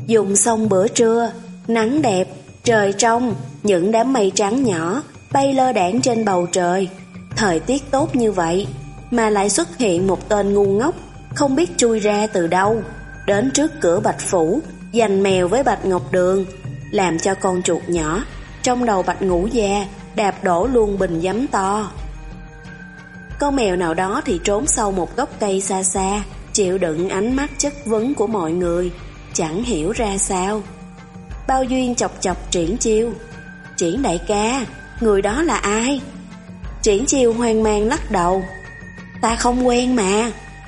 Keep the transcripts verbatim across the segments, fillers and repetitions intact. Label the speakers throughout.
Speaker 1: Dùng xong bữa trưa, nắng đẹp, trời trong, những đám mây trắng nhỏ bay lơ đãng trên bầu trời. Thời tiết tốt như vậy mà lại xuất hiện một tên ngu ngốc không biết chui ra từ đâu, đến trước cửa Bạch phủ giành mèo với Bạch Ngọc Đường, làm cho con chuột nhỏ trong đầu Bạch Ngũ Gia đạp đổ luôn bình giấm to. Con mèo nào đó thì trốn sau một gốc cây xa xa, chịu đựng ánh mắt chất vấn của mọi người, chẳng hiểu ra sao. Bao Duyên chọc chọc Triển Chiêu. Triển đại ca, người đó là ai? Triển Chiêu hoang mang lắc đầu. Ta không quen mà.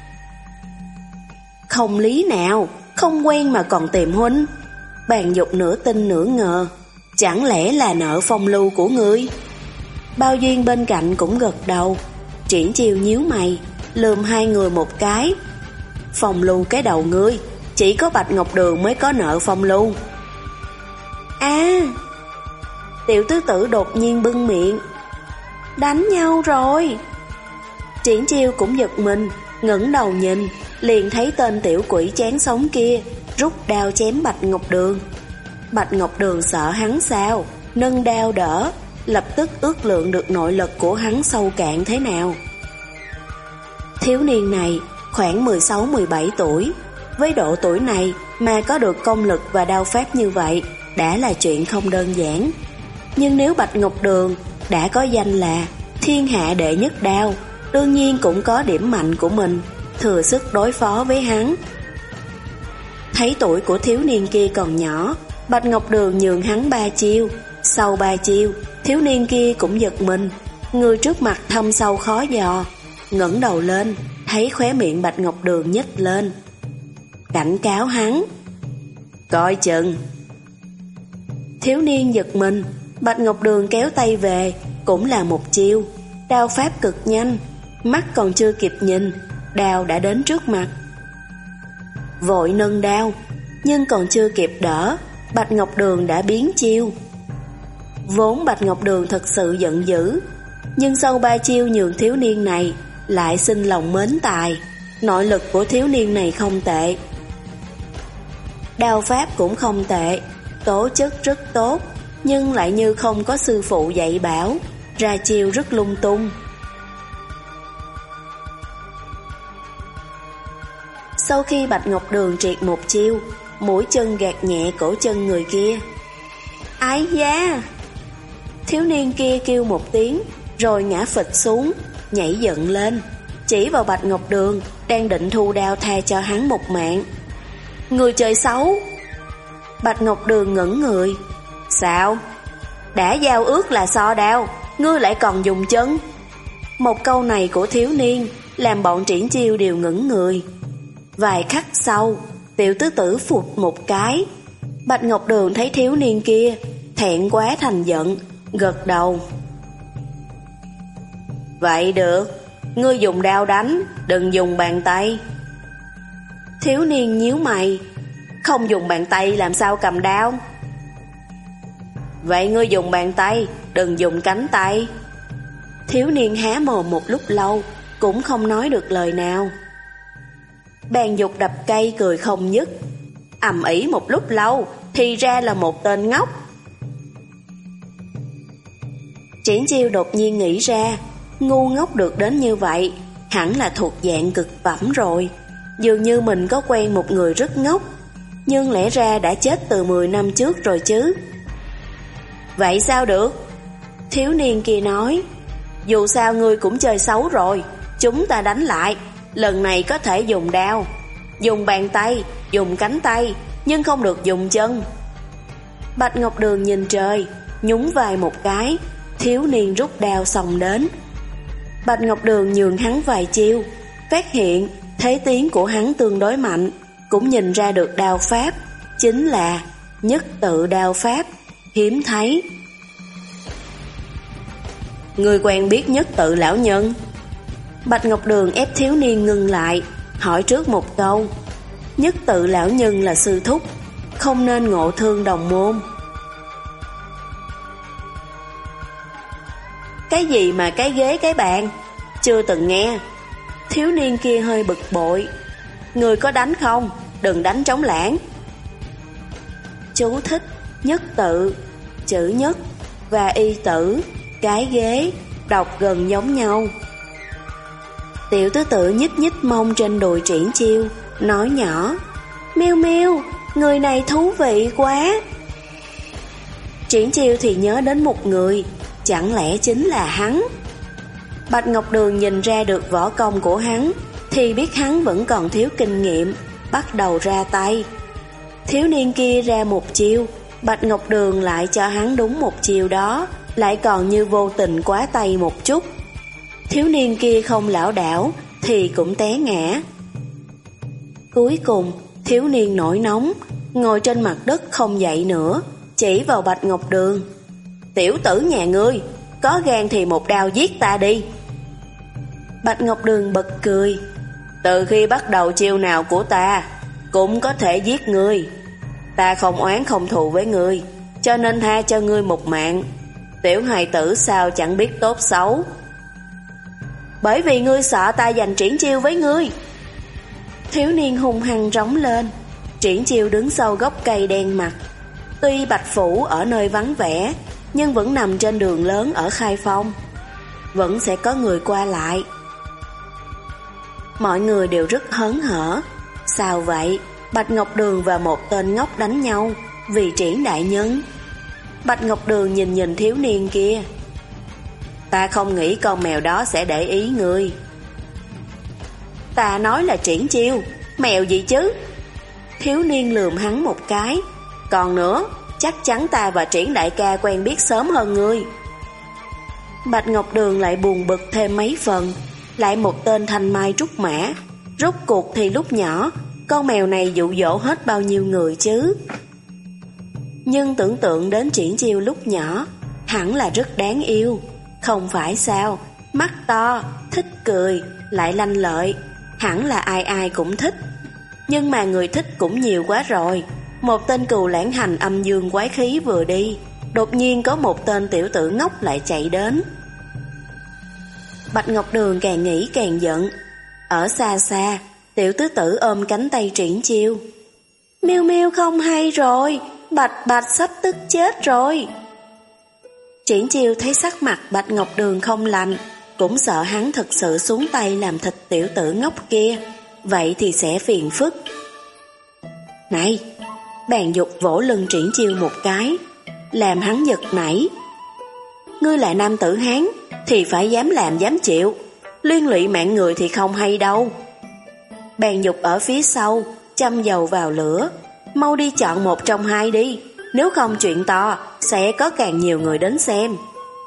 Speaker 1: Không lý nào, không quen mà còn tìm huynh. Bàn Dục nửa tin nửa ngờ. Chẳng lẽ là nợ phong lưu của ngươi? Bao Duyên bên cạnh cũng gật đầu. Triển Chiêu nhíu mày, lườm hai người một cái. Phong lưu cái đầu ngươi, chỉ có Bạch Ngọc Đường mới có nợ phong lưu. À, Tiểu tứ tử đột nhiên bưng miệng. Đánh nhau rồi. Triển Chiêu cũng giật mình, ngẩng đầu nhìn, liền thấy tên tiểu quỷ chán sống kia rút đao chém Bạch Ngọc Đường. Bạch Ngọc Đường sợ hắn sao, nâng đao đỡ, lập tức ước lượng được nội lực của hắn sâu cạn thế nào. Thiếu niên này khoảng mười sáu mười bảy tuổi, với độ tuổi này mà có được công lực và đao pháp như vậy đã là chuyện không đơn giản. Nhưng nếu Bạch Ngọc Đường đã có danh là thiên hạ đệ nhất đao, đương nhiên cũng có điểm mạnh của mình, thừa sức đối phó với hắn. Thấy tuổi của thiếu niên kia còn nhỏ, Bạch Ngọc Đường nhường hắn ba chiêu. Sau ba chiêu, thiếu niên kia cũng giật mình, người trước mặt thâm sâu khó dò, ngẩng đầu lên, thấy khóe miệng Bạch Ngọc Đường nhếch lên, cảnh cáo hắn. Coi chừng. Thiếu niên giật mình, Bạch Ngọc Đường kéo tay về, cũng là một chiêu, đao pháp cực nhanh, mắt còn chưa kịp nhìn, đao đã đến trước mặt. Vội nâng đao, nhưng còn chưa kịp đỡ, Bạch Ngọc Đường đã biến chiêu. Vốn Bạch Ngọc Đường thật sự giận dữ, nhưng sau ba chiêu nhường thiếu niên này, lại sinh lòng mến tài. Nội lực của thiếu niên này không tệ, đao pháp cũng không tệ, tố chất rất tốt, nhưng lại như không có sư phụ dạy bảo, ra chiêu rất lung tung. Sau khi Bạch Ngọc Đường triệt một chiêu, mũi chân gạt nhẹ cổ chân người kia. Ái da! Thiếu niên kia kêu một tiếng, rồi ngã phịch xuống, nhảy dựng lên, chỉ vào Bạch Ngọc Đường đang định thu đao tha cho hắn một mạng. Người chơi xấu! Bạch Ngọc Đường ngẩn người. Sao? Đã giao ước là so đao, ngươi lại còn dùng chân? Một câu này của thiếu niên làm bọn Triển Chiêu đều ngẩn người. Vài khắc sau, tiểu tứ tử phụt một cái. Bạch Ngọc Đường thấy thiếu niên kia thẹn quá thành giận, gật đầu. Vậy được, ngươi dùng đao đánh, đừng dùng bàn tay. Thiếu niên nhíu mày. Không dùng bàn tay làm sao cầm đao? Vậy ngươi dùng bàn tay, đừng dùng cánh tay. Thiếu niên há mồm một lúc lâu, cũng không nói được lời nào. Bàn Dục đập cây cười không dứt. Ầm ĩ một lúc lâu, thì ra là một tên ngốc. Triển Chiêu đột nhiên nghĩ ra, ngu ngốc được đến như vậy, hẳn là thuộc dạng cực phẩm rồi. Dường như mình có quen một người rất ngốc, nhưng lẽ ra đã chết từ mười năm trước rồi chứ. Vậy sao được? Thiếu niên kia nói. Dù sao ngươi cũng chơi xấu rồi, chúng ta đánh lại. Lần này có thể dùng đao, dùng bàn tay, dùng cánh tay, nhưng không được dùng chân. Bạch Ngọc Đường nhìn trời, nhún vai một cái. Thiếu niên rút đao xông đến. Bạch Ngọc Đường nhường hắn vài chiêu, phát hiện thế tiến của hắn tương đối mạnh, cũng nhìn ra được đao pháp chính là nhất tự đao pháp, hiếm thấy. Người quen biết nhất tự lão nhân? Bạch Ngọc Đường ép thiếu niên ngừng lại, hỏi trước một câu. Nhất tự lão nhân là sư thúc, không nên ngộ thương đồng môn. Cái gì mà cái ghế cái bàn? Chưa từng nghe. Thiếu niên kia hơi bực bội. Người có đánh không? Đừng đánh trống lãng. Chú thích: nhất tự, chữ nhất và y tử, cái ghế, đọc gần giống nhau. Tiểu tứ tử nhích nhích mông trên đùi Triển Chiêu, nói nhỏ: Miêu Miêu, người này thú vị quá. Triển Chiêu thì nhớ đến một người, chẳng lẽ chính là hắn? Bạch Ngọc Đường nhìn ra được võ công của hắn, thì biết hắn vẫn còn thiếu kinh nghiệm, bắt đầu ra tay. Thiếu niên kia ra một chiêu, Bạch Ngọc Đường lại cho hắn đúng một chiêu đó, lại còn như vô tình quá tay một chút. Thiếu niên kia không lảo đảo thì cũng té ngã. Cuối cùng, thiếu niên nổi nóng, ngồi trên mặt đất không dậy nữa, chỉ vào Bạch Ngọc Đường: Tiểu tử nhà ngươi, có gan thì một đao giết ta đi. Bạch Ngọc Đường bật cười: Từ khi bắt đầu chiêu nào của ta, cũng có thể giết ngươi. Ta không oán không thù với ngươi, cho nên tha cho ngươi một mạng. Tiểu hài tử sao chẳng biết tốt xấu. Bởi vì ngươi sợ ta giành Triển Chiêu với ngươi. Thiếu niên hung hăng rống lên. Triển Chiêu đứng sau gốc cây đen mặt. Tuy Bạch Phủ ở nơi vắng vẻ, nhưng vẫn nằm trên đường lớn ở Khai Phong. Vẫn sẽ có người qua lại. Mọi người đều rất hớn hở. Sao vậy? Bạch Ngọc Đường và một tên ngốc đánh nhau vì Triển đại nhân. Bạch Ngọc Đường nhìn nhìn thiếu niên kia: Ta không nghĩ con mèo đó sẽ để ý ngươi. Ta nói là Triển Chiêu, mèo gì chứ? Thiếu niên lườm hắn một cái: Còn nữa, chắc chắn ta và Triển đại ca quen biết sớm hơn ngươi. Bạch Ngọc Đường lại buồn bực thêm mấy phần. Lại một tên thanh mai trúc mã. Rốt cuộc thì lúc nhỏ, con mèo này dụ dỗ hết bao nhiêu người chứ? Nhưng tưởng tượng đến Triển Chiêu lúc nhỏ, hẳn là rất đáng yêu. Không phải sao? Mắt to, thích cười, lại lanh lợi, hẳn là ai ai cũng thích. Nhưng mà người thích cũng nhiều quá rồi. Một tên cừu lãng hành âm dương quái khí vừa đi, đột nhiên có một tên tiểu tử ngốc lại chạy đến. Bạch Ngọc Đường càng nghĩ càng giận. Ở xa xa, tiểu tứ tử ôm cánh tay Triển Chiêu: Miêu Miêu không hay rồi, Bạch Bạch sắp tức chết rồi. Triển Chiêu thấy sắc mặt Bạch Ngọc Đường không lành, cũng sợ hắn thật sự xuống tay làm thịt tiểu tử ngốc kia, vậy thì sẽ phiền phức. Này! Bàn Dục vỗ lưng Triển Chiêu một cái, làm hắn giật nảy. Ngươi là nam tử Hán thì phải dám làm dám chịu, liên lụy mạng người thì không hay đâu. Bàn Dục ở phía sau châm dầu vào lửa: Mau đi chọn một trong hai đi, nếu không chuyện to sẽ có càng nhiều người đến xem.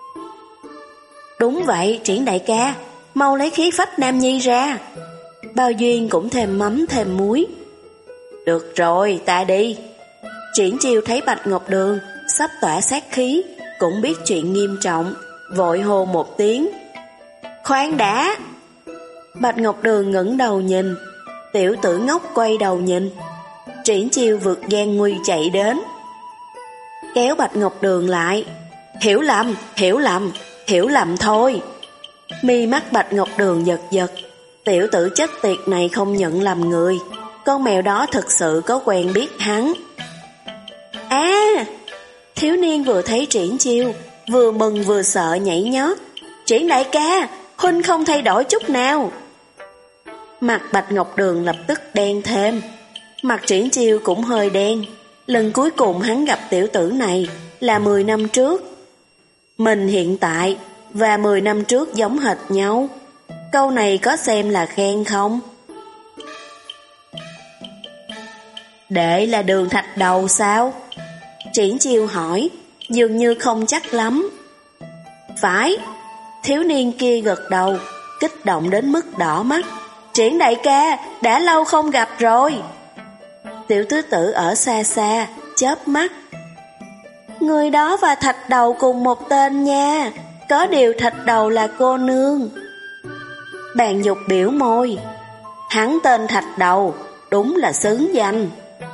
Speaker 1: Đúng vậy Triển đại ca, mau lấy khí phách nam nhi ra. Bao Duyên cũng thêm mắm thêm muối: Được rồi, ta đi. Triển Chiêu thấy Bạch Ngọc Đường sắp tỏa sát khí, cũng biết chuyện nghiêm trọng, vội hô một tiếng: Khoan đã! Bạch Ngọc Đường ngẩng đầu nhìn. Tiểu tử ngốc quay đầu nhìn. Triển Chiêu vượt gian nguy chạy đến, kéo Bạch Ngọc Đường lại: Hiểu lầm, hiểu lầm, hiểu lầm thôi. Mi mắt Bạch Ngọc Đường giật giật. Tiểu tử chết tiệt này không nhận lầm người, con mèo đó thực sự có quen biết hắn. À! Thiếu niên vừa thấy Triển Chiêu, vừa mừng vừa sợ nhảy nhót: Triển đại ca, huynh không thay đổi chút nào. Mặt Bạch Ngọc Đường lập tức đen thêm. Mặt Triển Chiêu cũng hơi đen. Lần cuối cùng hắn gặp tiểu tử này là mười năm trước. Mình hiện tại và mười năm trước giống hệt nhau. Câu này có xem là khen không? Đệ là Đường Thạch Đầu sao? Triển Chiêu hỏi, dường như không chắc lắm. Phải. Thiếu niên kia gật đầu, kích động đến mức đỏ mắt. Triển đại ca, đã lâu không gặp rồi. Tiểu tứ tử ở xa xa, chớp mắt. Người đó và Thạch Đầu cùng một tên nha, có điều Thạch Đầu là cô nương. Bàn Dục biểu môi. Hắn tên Thạch Đầu, đúng là xứng danh.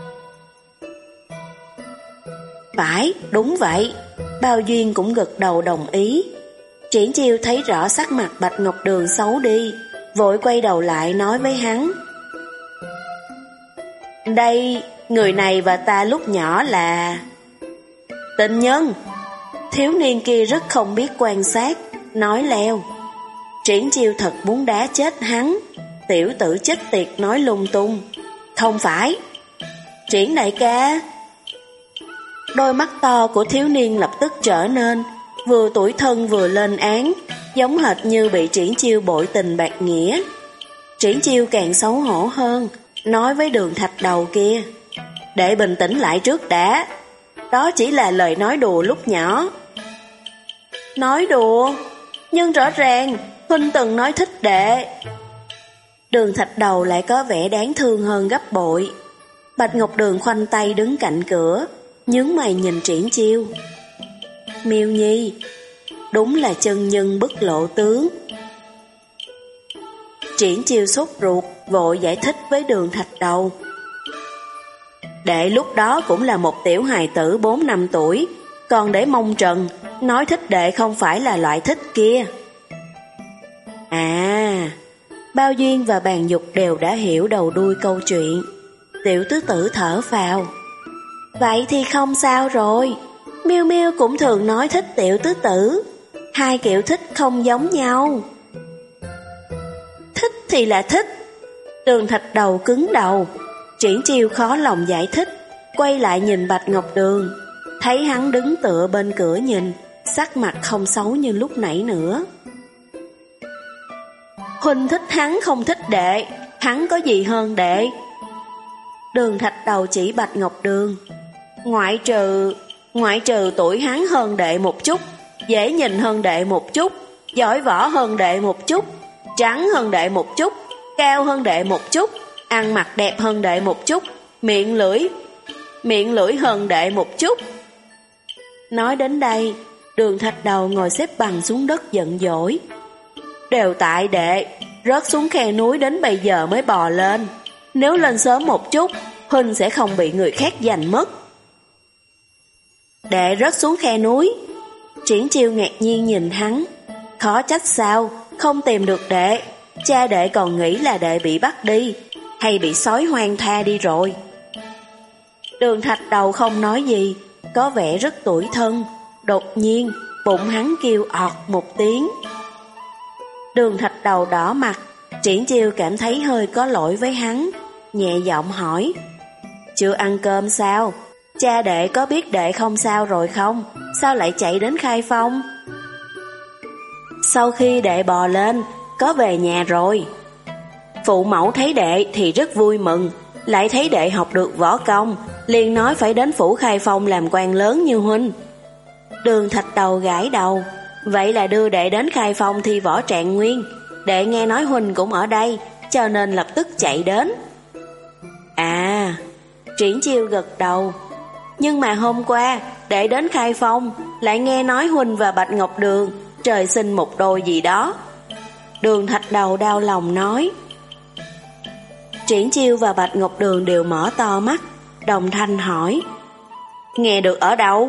Speaker 1: Phải, đúng vậy. Bao Duyên cũng gật đầu đồng ý. Triển Chiêu thấy rõ sắc mặt Bạch Ngọc Đường xấu đi, vội quay đầu lại nói với hắn. Đây, người này và ta lúc nhỏ là tình nhân. Thiếu niên kia rất không biết quan sát, nói leo. Triển Chiêu thật muốn đá chết hắn. Tiểu tử chết tiệt nói lung tung. Không phải. Triển đại ca. Đôi mắt to của thiếu niên lập tức trở nên, vừa tủi thân vừa lên án, giống hệt như bị Triển Chiêu bội tình bạc nghĩa. Triển Chiêu càng xấu hổ hơn, nói với Đường Thạch Đầu kia: đệ bình tĩnh lại trước đã. Đó chỉ là lời nói đùa lúc nhỏ. Nói đùa? Nhưng rõ ràng huynh từng nói thích đệ. Đường Thạch Đầu lại có vẻ đáng thương hơn gấp bội. Bạch Ngọc Đường khoanh tay đứng cạnh cửa, nhướng mày nhìn Triển Chiêu. Miêu Nhi, đúng là chân nhân bất lộ tướng. Triển Chiêu sốt ruột, vội giải thích với Đường Thạch Đầu. Đệ lúc đó cũng là một tiểu hài tử bốn năm tuổi, còn để mông trần, nói thích đệ không phải là loại thích kia. À, Bao Duyên và Bàn Dục đều đã hiểu đầu đuôi câu chuyện. Tiểu tứ tử thở phào. Vậy thì không sao rồi. Miêu Miêu cũng thường nói thích tiểu tứ tử. Hai kiểu thích không giống nhau. Thích thì là thích. Đường Thạch Đầu cứng đầu. Triển Chiêu khó lòng giải thích, quay lại nhìn Bạch Ngọc Đường, thấy hắn đứng tựa bên cửa nhìn, sắc mặt không xấu như lúc nãy nữa. Huynh thích hắn không thích đệ, hắn có gì hơn đệ? Đường Thạch Đầu chỉ Bạch Ngọc Đường. Ngoại trừ, ngoại trừ tuổi hắn hơn đệ một chút, dễ nhìn hơn đệ một chút, giỏi võ hơn đệ một chút, trắng hơn đệ một chút, cao hơn đệ một chút, ăn mặc đẹp hơn đệ một chút, miệng lưỡi, miệng lưỡi hơn đệ một chút. Nói đến đây, Đường Thạch Đầu ngồi xếp bằng xuống đất giận dỗi. Đều tại đệ, rớt xuống khe núi đến bây giờ mới bò lên. Nếu lên sớm một chút, huynh sẽ không bị người khác giành mất. Đệ rớt xuống khe núi. Triển Chiêu ngạc nhiên nhìn hắn. Khó trách sao, không tìm được đệ. Cha đệ còn nghĩ là đệ bị bắt đi, hay bị sói hoang tha đi rồi. Đường Thạch Đầu không nói gì, có vẻ rất tủi thân. Đột nhiên, bụng hắn kêu ọt một tiếng. Đường Thạch Đầu đỏ mặt. Triển Chiêu cảm thấy hơi có lỗi với hắn, nhẹ giọng hỏi: chưa ăn cơm sao? Cha đệ có biết đệ không sao rồi không? Sao lại chạy đến Khai Phong? Sau khi đệ bò lên, có về nhà rồi. Phụ mẫu thấy đệ thì rất vui mừng, lại thấy đệ học được võ công, liền nói phải đến phủ Khai Phong làm quan lớn như huynh. Đường Thạch Đầu gãi đầu. Vậy là đưa đệ đến Khai Phong thi võ trạng nguyên. Đệ nghe nói huynh cũng ở đây, cho nên lập tức chạy đến. À, Triển Chiêu gật đầu. Nhưng mà hôm qua đệ đến Khai Phong, lại nghe nói huynh và Bạch Ngọc Đường trời sinh một đôi gì đó. Đường Thạch Đầu đau lòng nói. Triển Chiêu và Bạch Ngọc Đường đều mở to mắt, đồng thanh hỏi: nghe được ở đâu?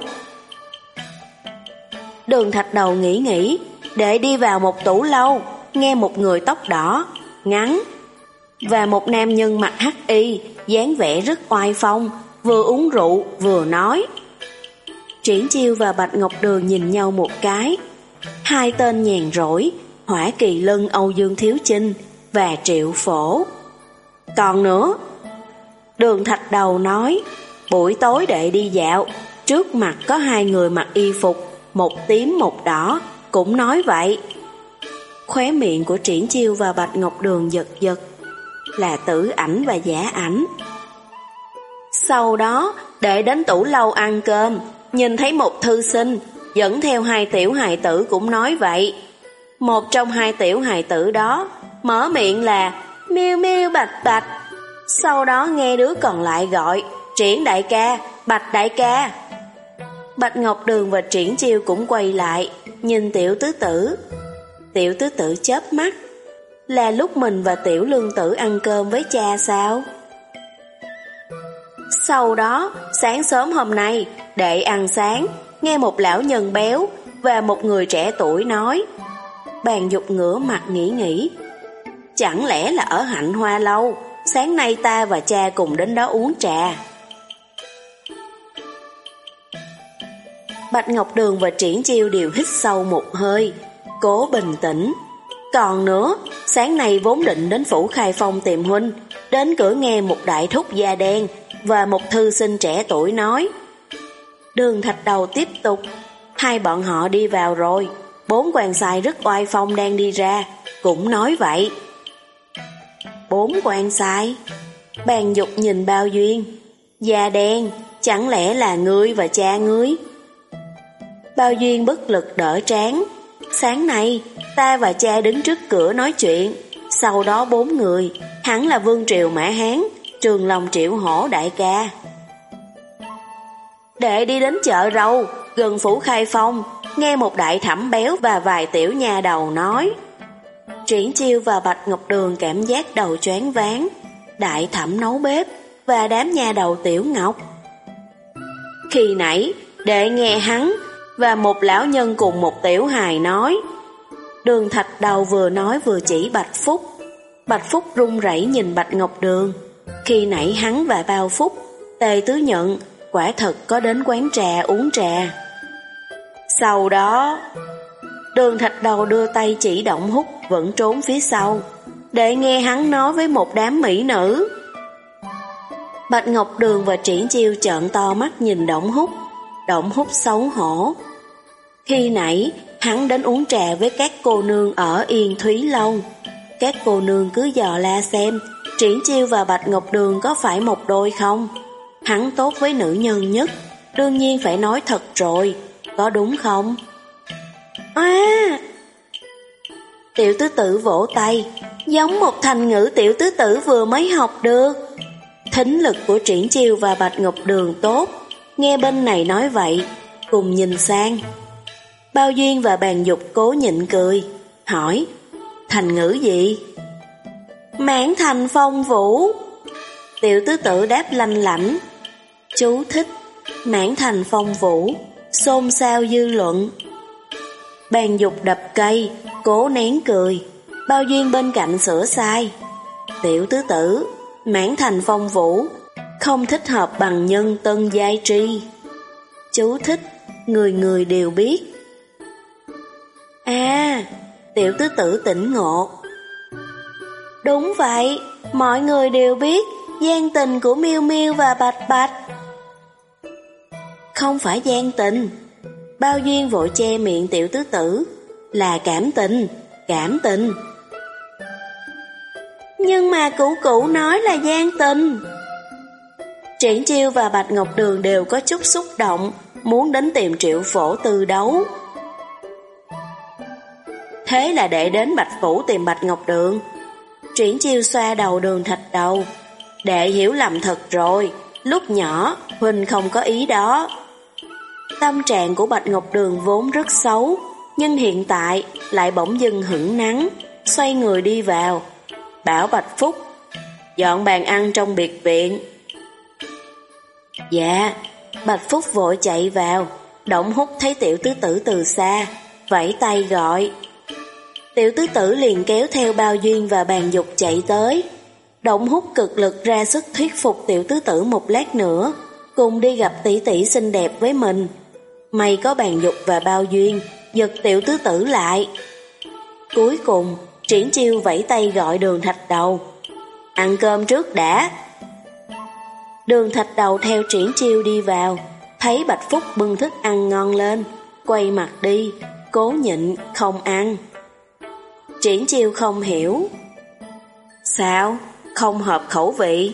Speaker 1: Đường Thạch Đầu nghĩ nghĩ, để đi vào một tủ lâu, nghe một người tóc đỏ, ngắn, và một nam nhân mặc hắc y, dáng vẻ rất oai phong, vừa uống rượu vừa nói. Triển Chiêu và Bạch Ngọc Đường nhìn nhau một cái. Hai tên nhàn rỗi, Hỏa Kỳ Lân Âu Dương Thiếu Chinh và Triệu Phổ. Còn nữa, Đường Thạch Đầu nói, buổi tối đệ đi dạo, trước mặt có hai người mặc y phục, một tím một đỏ, cũng nói vậy. Khóe miệng của Triển Chiêu và Bạch Ngọc Đường giật giật. Là Tử Ảnh và Giả Ảnh. Sau đó, đệ đến tủ lâu ăn cơm, nhìn thấy một thư sinh, dẫn theo hai tiểu hài tử cũng nói vậy. Một trong hai tiểu hài tử đó mở miệng là miêu miêu bạch bạch. Sau đó nghe đứa còn lại gọi Triển đại ca, Bạch đại ca. Bạch Ngọc Đường và Triển Chiêu cũng quay lại, nhìn tiểu tứ tử. Tiểu tứ tử chớp mắt. Là lúc mình và tiểu lương tử ăn cơm với cha sao? Sau đó, sáng sớm hôm nay, đệ ăn sáng, nghe một lão nhân béo và một người trẻ tuổi nói. Bàn Dục ngửa mặt nghĩ nghĩ. Chẳng lẽ là ở Hạnh Hoa lâu, sáng nay ta và cha cùng đến đó uống trà. Bạch Ngọc Đường và Triển Chiêu đều hít sâu một hơi, cố bình tĩnh. Còn nữa, sáng nay vốn định đến phủ Khai Phong tìm huynh, đến cửa nghe một đại thúc da đen và một thư sinh trẻ tuổi nói. Đường Thạch Đầu tiếp tục, hai bọn họ đi vào rồi, bốn quan sai rất oai phong đang đi ra, cũng nói vậy. Bốn quan sai? Bàn Dục nhìn Bao Duyên, da đen, chẳng lẽ là ngươi và cha ngươi? Bao Duyên bất lực đỡ trán. Sáng nay, ta và cha đứng trước cửa nói chuyện, sau đó bốn người, hẳn là Vương Triều Mã Hán, Trường Long Triệu Hổ đại ca. Đệ đi đến chợ rau, gần phủ Khai Phong, nghe một đại thẩm béo và vài tiểu nha đầu nói. Triển Chiêu và Bạch Ngọc Đường cảm giác đầu choáng váng, đại thẩm nấu bếp và đám nha đầu Tiểu Ngọc. Khi nãy, đệ nghe hắn và một lão nhân cùng một tiểu hài nói. Đường Thạch Đầu vừa nói vừa chỉ Bạch Phúc. Bạch Phúc run rẩy nhìn Bạch Ngọc Đường. Khi nãy hắn và Bao Phúc, Tề Tứ Nhận quả thật có đến quán trà uống trà. Sau đó, Đường Thạch Đầu đưa tay chỉ Động Húc vẫn trốn phía sau, để nghe hắn nói với một đám mỹ nữ. Bạch Ngọc Đường và Triển Chiêu trợn to mắt nhìn Động Húc. Động Húc xấu hổ. Khi nãy, hắn đến uống trà với các cô nương ở Yên Thúy Lâu. Các cô nương cứ dò la xem Triển Chiêu và Bạch Ngọc Đường có phải một đôi không. Hắn tốt với nữ nhân nhất, đương nhiên phải nói thật rồi, có đúng không? À! Tiểu tứ tử vỗ tay, giống một thành ngữ tiểu tứ tử vừa mới học được. Thính lực của Triển Chiêu và Bạch Ngọc Đường tốt, nghe bên này nói vậy, cùng nhìn sang. Bao Duyên và Bàn Dục cố nhịn cười, hỏi, thành ngữ gì? Mãn thành phong vũ. Tiểu tứ tử đáp lanh lảnh. Chú thích, mãn thành phong vũ, xôn xao dư luận. Bàn Dục đập cây, cố nén cười. Bao Duyên bên cạnh sửa sai. Tiểu tứ tử, mãn thành phong vũ, không thích hợp bằng nhân tân giai tri. Chú thích, người người đều biết. À, tiểu tứ tử tỉnh ngộ. Đúng vậy, mọi người đều biết gian tình của Miêu Miêu và Bạch Bạch. Không phải gian tình. Bao Duyên vội che miệng tiểu tứ tử. Là cảm tình, cảm tình. Nhưng mà cụ cụ nói là gian tình. Triển Chiêu và Bạch Ngọc Đường đều có chút xúc động, muốn đến tìm Triệu Phổ Tư đấu. Thế là đệ đến Bạch Phủ tìm Bạch Ngọc Đường. Triển Chiêu xoa đầu Đường Thạch Đầu. Đệ hiểu lầm thật rồi, lúc nhỏ huynh không có ý đó. Tâm trạng của Bạch Ngọc Đường vốn rất xấu, nhưng hiện tại lại bỗng dưng hửng nắng, xoay người đi vào, bảo Bạch Phúc dọn bàn ăn trong biệt viện. Dạ. Bạch Phúc vội chạy vào. Động Húc thấy tiểu tứ tử từ xa, vẫy tay gọi. Tiểu tứ tử liền kéo theo Bao Duyên và Bàn Dục chạy tới. Động Húc cực lực ra sức thuyết phục tiểu tứ tử một lát nữa cùng đi gặp tỷ tỷ xinh đẹp với mình. May có Bàn Dục và Bao Duyên giật tiểu tứ tử lại. Cuối cùng Triển Chiêu vẫy tay gọi Đường Thạch Đầu. Ăn cơm trước đã. Đường Thạch Đầu theo Triển Chiêu đi vào, thấy Bạch Phúc bưng thức ăn ngon lên, quay mặt đi, cố nhịn không ăn. Triển Chiêu không hiểu. Sao? Không hợp khẩu vị?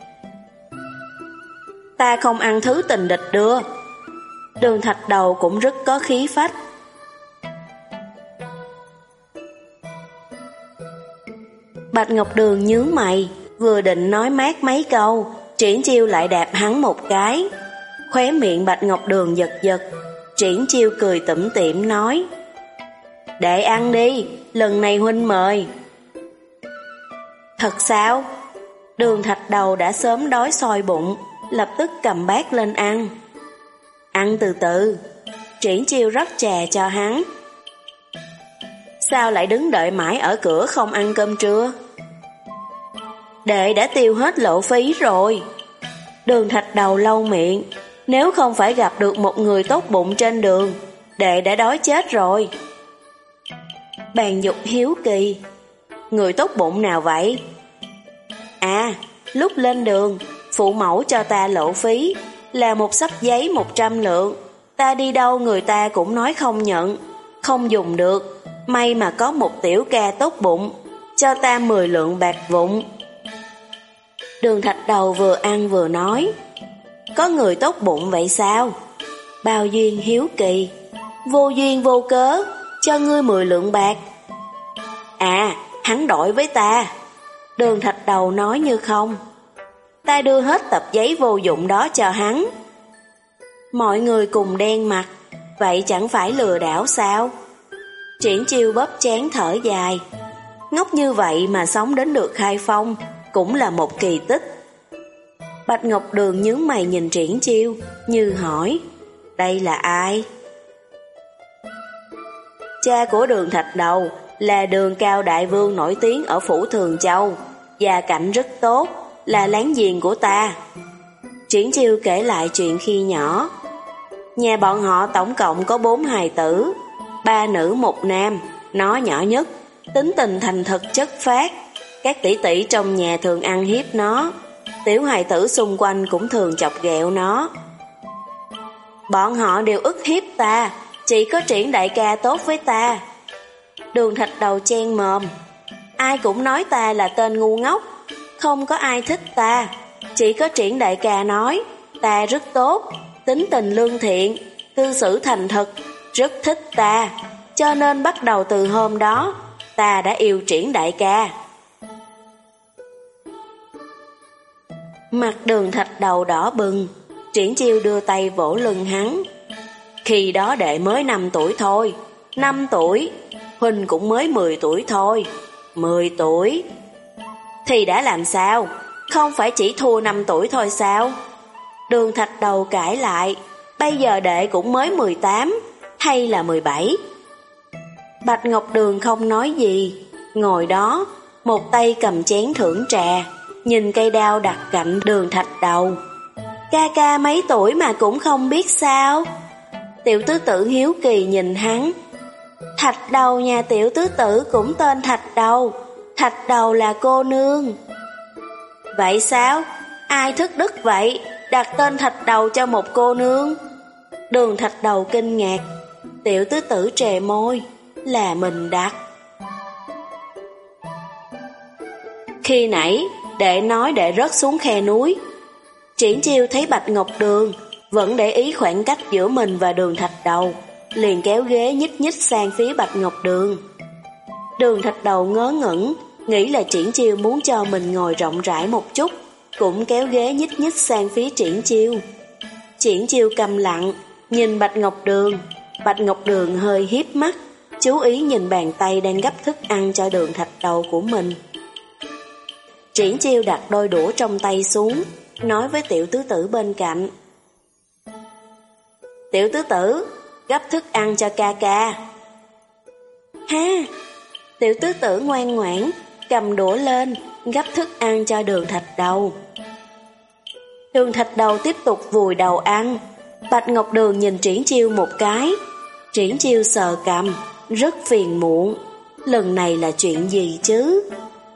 Speaker 1: Ta không ăn thứ tình địch đưa. Đường Thạch Đầu cũng rất có khí phách. Bạch Ngọc Đường nhướng mày, vừa định nói mát mấy câu, Triển Chiêu lại đạp hắn một cái. Khóe miệng Bạch Ngọc Đường giật giật. Triển Chiêu cười tủm tỉm nói, đệ ăn đi, lần này huynh mời. Thật sao? Đường Thạch Đầu đã sớm đói sôi bụng, lập tức cầm bát lên ăn. Ăn từ từ. Triển Chiêu rót trà cho hắn. Sao lại đứng đợi mãi ở cửa không ăn cơm trưa? Đệ đã tiêu hết lộ phí rồi. Đường Thạch Đầu lau miệng. Nếu không phải gặp được một người tốt bụng trên đường, đệ đã đói chết rồi. Bàn Dục hiếu kỳ, người tốt bụng nào vậy? À, lúc lên đường, phụ mẫu cho ta lộ phí, là một xấp giấy một trăm lượng. Ta đi đâu người ta cũng nói không nhận, không dùng được. May mà có một tiểu ca tốt bụng, cho ta mười lượng bạc vụn. Đường Thạch Đầu vừa ăn vừa nói, có người tốt bụng vậy sao? Bao Duyên hiếu kỳ, vô duyên vô cớ, cho ngươi mười lượng bạc. À, hắn đổi với ta. Đường Thạch Đầu nói như không. Ta đưa hết tập giấy vô dụng đó cho hắn. Mọi người cùng đen mặt, vậy chẳng phải lừa đảo sao? Triển Chiêu bóp trán thở dài. Ngốc như vậy mà sống đến được khai phong, cũng là một kỳ tích. Bạch Ngọc Đường nhướng mày nhìn Triển Chiêu, như hỏi, đây là ai? Cha của Đường Thạch Đầu là Đường Cao Đại Vương nổi tiếng ở phủ Thường Châu, gia cảnh rất tốt, là láng giềng của ta. Triển Chiêu kể lại chuyện khi nhỏ. Nhà bọn họ tổng cộng có bốn hài tử, ba nữ một nam, nó nhỏ nhất, tính tình thành thật chất phác. Các tỷ tỷ trong nhà thường ăn hiếp nó, tiểu hài tử xung quanh cũng thường chọc ghẹo nó. Bọn họ đều ức hiếp ta, chỉ có Triển đại ca tốt với ta. Đường Thạch Đầu chen mồm, ai cũng nói ta là tên ngu ngốc, không có ai thích ta, chỉ có Triển đại ca nói ta rất tốt, tính tình lương thiện, cư xử thành thật, rất thích ta, cho nên bắt đầu từ hôm đó ta đã yêu Triển đại ca. Mặt Đường Thạch Đầu đỏ bừng, Triển Chiêu đưa tay vỗ lưng hắn. Khi đó đệ mới năm tuổi thôi, năm tuổi, huynh cũng mới mười tuổi thôi, mười tuổi. Thì đã làm sao, không phải chỉ thua năm tuổi thôi sao? Đường Thạch Đầu cãi lại, bây giờ đệ cũng mới mười tám, hay là mười bảy? Bạch Ngọc Đường không nói gì, ngồi đó, một tay cầm chén thưởng trà, nhìn cây đao đặt cạnh Đường Thạch Đầu. Ca ca mấy tuổi mà cũng không biết sao? Tiểu tứ tử hiếu kỳ nhìn hắn. Thạch Đầu nhà tiểu tứ tử cũng tên Thạch Đầu, Thạch Đầu là cô nương. Vậy sao? Ai thức đức vậy, đặt tên Thạch Đầu cho một cô nương? Đường Thạch Đầu kinh ngạc. Tiểu tứ tử trề môi, là mình đặt. Khi nãy đệ nói đệ rớt xuống khe núi. Triển Chiêu thấy Bạch Ngọc Đường vẫn để ý khoảng cách giữa mình và Đường Thạch Đầu, liền kéo ghế nhích nhích sang phía Bạch Ngọc Đường. Đường Thạch Đầu ngớ ngẩn, nghĩ là Triển Chiêu muốn cho mình ngồi rộng rãi một chút, cũng kéo ghế nhích nhích sang phía Triển Chiêu. Triển Chiêu câm lặng, nhìn Bạch Ngọc Đường. Bạch Ngọc Đường hơi hiếp mắt, chú ý nhìn bàn tay đang gấp thức ăn cho Đường Thạch Đầu của mình. Triển Chiêu đặt đôi đũa trong tay xuống, nói với tiểu tứ tử bên cạnh. Tiểu tứ tử, gấp thức ăn cho ca ca. Ha! Tiểu tứ tử ngoan ngoãn, cầm đũa lên, gấp thức ăn cho Đường Thạch Đầu. Đường Thạch Đầu tiếp tục vùi đầu ăn. Bạch Ngọc Đường nhìn Triển Chiêu một cái. Triển Chiêu sờ cằm, rất phiền muộn. Lần này là chuyện gì chứ?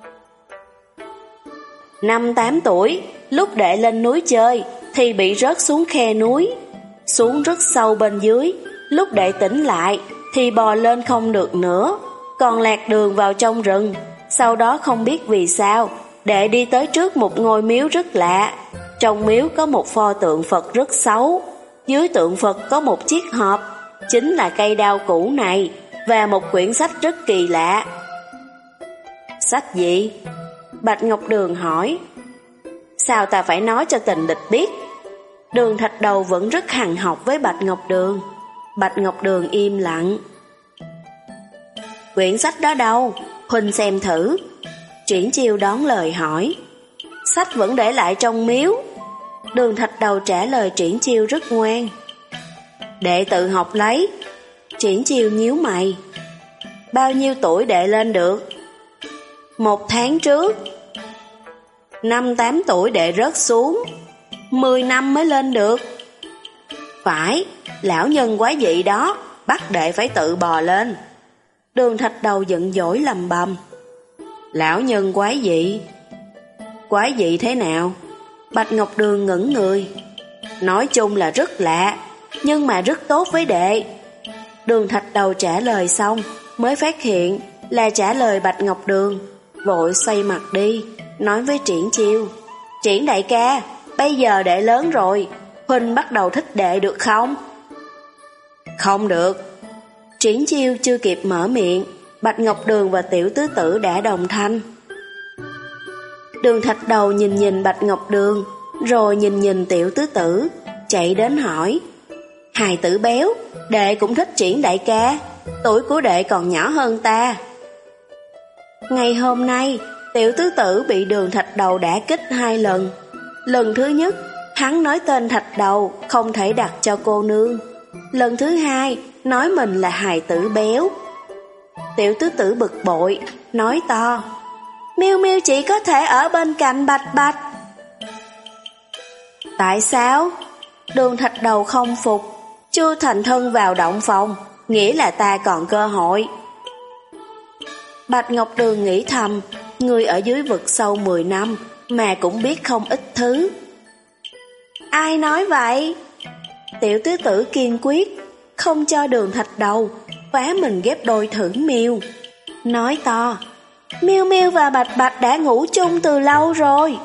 Speaker 1: Năm tám tuổi, lúc đệ lên núi chơi thì bị rớt xuống khe núi, xuống rất sâu bên dưới. Lúc đệ tỉnh lại thì bò lên không được nữa, còn lạc đường vào trong rừng. Sau đó không biết vì sao, đệ đi tới trước một ngôi miếu rất lạ. Trong miếu có một pho tượng Phật rất xấu, dưới tượng Phật có một chiếc hộp, chính là cây đao cũ này, và một quyển sách rất kỳ lạ. Sách gì? Bạch Ngọc Đường hỏi. Sao ta phải nói cho tình địch biết? Đường Thạch Đầu vẫn rất hằn học với Bạch Ngọc Đường. Bạch Ngọc Đường im lặng. Quyển sách đó đâu? Huynh xem thử. Triển Chiêu đón lời hỏi. Sách vẫn để lại trong miếu. Đường Thạch Đầu trả lời Triển Chiêu rất ngoan. Đệ tự học lấy. Triển Chiêu nhíu mày. Bao nhiêu tuổi đệ lên được? Một tháng trước. Năm tám tuổi đệ rớt xuống, mười năm mới lên được. Phải, lão nhân quái dị đó, bắt đệ phải tự bò lên. Đường Thạch Đầu giận dỗi lầm bầm. Lão nhân quái dị? Quái dị thế nào? Bạch Ngọc Đường ngẩn người. Nói chung là rất lạ, nhưng mà rất tốt với đệ. Đường Thạch Đầu trả lời xong, mới phát hiện là trả lời Bạch Ngọc Đường. Vội xoay mặt đi, nói với Triển Chiêu. Triển đại ca, bây giờ đệ lớn rồi, huynh bắt đầu thích đệ được không? Không được. Triển Chiêu chưa kịp mở miệng, Bạch Ngọc Đường và Tiểu Tứ Tử đã đồng thanh. Đường Thạch Đầu nhìn nhìn Bạch Ngọc Đường, rồi nhìn nhìn Tiểu Tứ Tử, chạy đến hỏi. Hài tử béo, đệ cũng thích Triển đại ca, tuổi của đệ còn nhỏ hơn ta. Ngày hôm nay, Tiểu Tứ Tử bị Đường Thạch Đầu đả kích hai lần. Lần thứ nhất, hắn nói tên Thạch Đầu không thể đặt cho cô nương. Lần thứ hai, nói mình là hài tử béo. Tiểu Tứ Tử bực bội, nói to. Miêu Miêu chỉ có thể ở bên cạnh Bạch Bạch. Tại sao? Đường Thạch Đầu không phục. Chưa thành thân vào động phòng, nghĩa là ta còn cơ hội. Bạch Ngọc Đường nghĩ thầm, người ở dưới vực sâu mười năm mà cũng biết không ít thứ. Ai nói vậy? Tiểu Tứ Tử kiên quyết, không cho Đường Thạch Đầu phá mình ghép đôi thử Miêu. Nói to, Miêu Miêu và Bạch Bạch đã ngủ chung từ lâu rồi.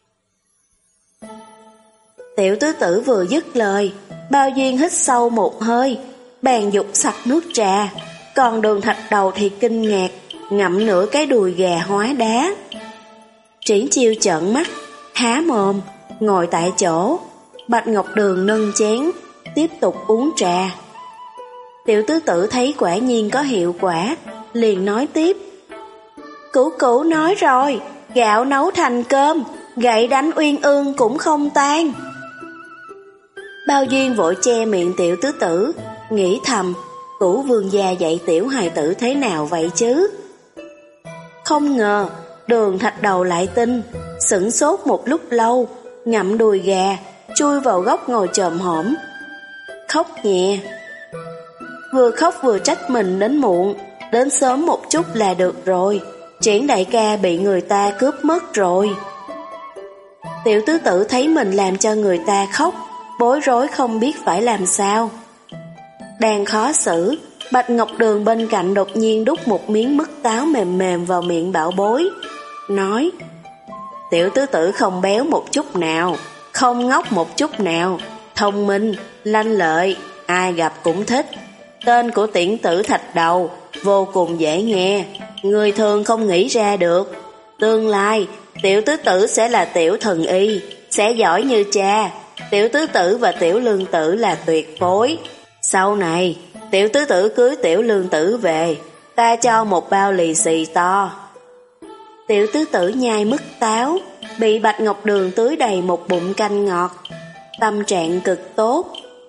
Speaker 1: Tiểu Tứ Tử vừa dứt lời, Bao Duyên hít sâu một hơi, bèn dục sặc nước trà. Còn Đường Thạch Đầu thì kinh ngạc, ngậm nửa cái đùi gà hóa đá. Triển Chiêu trợn mắt, há mồm, ngồi tại chỗ. Bạch Ngọc Đường nâng chén, tiếp tục uống trà. Tiểu Tứ Tử thấy quả nhiên có hiệu quả, liền nói tiếp. Cửu Cửu nói rồi, gạo nấu thành cơm, gậy đánh uyên ương cũng không tan. Bao Duyên vội che miệng Tiểu Tứ Tử, nghĩ thầm, Cửu vương gia dạy tiểu hài tử thế nào vậy chứ? Không ngờ, Đường Thạch Đầu lại tin, sửng sốt một lúc lâu, ngậm đùi gà, chui vào góc ngồi chồm hổm, khóc nhẹ. Vừa khóc vừa trách mình đến muộn, đến sớm một chút là được rồi, Triển đại ca bị người ta cướp mất rồi. Tiểu Tứ Tử thấy mình làm cho người ta khóc, bối rối không biết phải làm sao. Đang khó xử, Bạch Ngọc Đường bên cạnh đột nhiên đút một miếng mứt táo mềm mềm vào miệng Bảo Bối, nói. Tiểu Tứ Tử không béo một chút nào, không ngốc một chút nào, thông minh, lanh lợi, ai gặp cũng thích. Tên của Tiễn Tử Thạch Đầu vô cùng dễ nghe, người thường không nghĩ ra được. Tương lai, Tiểu Tứ Tử sẽ là tiểu thần y, sẽ giỏi như cha. Tiểu Tứ Tử và Tiểu Lương Tử là tuyệt phối. Sau này, Tiểu Tứ Tử cưới Tiểu Lương Tử về, ta cho một bao lì xì to. Tiểu Tứ Tử nhai mứt táo, bị Bạch Ngọc Đường tưới đầy một bụng canh ngọt, tâm trạng cực tốt.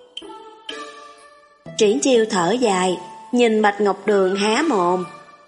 Speaker 1: Triển Chiêu thở dài, nhìn Bạch Ngọc Đường há mồm.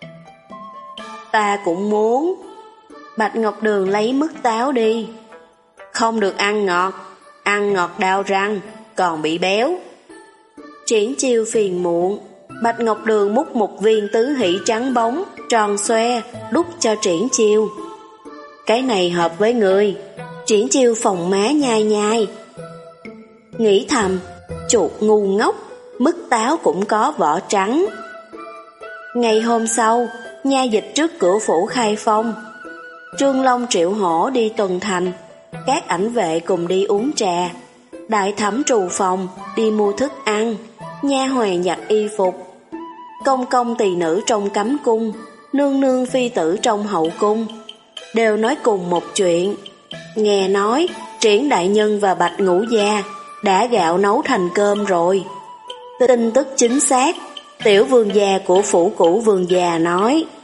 Speaker 1: Ta cũng muốn. Bạch Ngọc Đường lấy mứt táo đi. Không được ăn ngọt, ăn ngọt đau răng, còn bị béo. Triển Chiêu phiền muộn, Bạch Ngọc Đường múc một viên tứ hỷ trắng bóng, tròn xoe, đút cho Triển Chiêu. Cái này hợp với người. Triển Chiêu phồng má nhai nhai, nghĩ thầm, chuột ngu ngốc, mứt táo cũng có vỏ trắng. Ngày hôm sau, nha dịch trước cửa phủ khai phong. Trương Long Triệu Hổ đi tuần thành, các ảnh vệ cùng đi uống trà. Đại thẩm trù phòng đi mua thức ăn, nha hoàn giặt y phục. Công công tỳ nữ trong cấm cung, nương nương phi tử trong hậu cung, đều nói cùng một chuyện. Nghe nói Triển đại nhân và Bạch Ngũ gia đã gạo nấu thành cơm rồi. Tin tức chính xác, tiểu vương gia của phủ cũ vương gia nói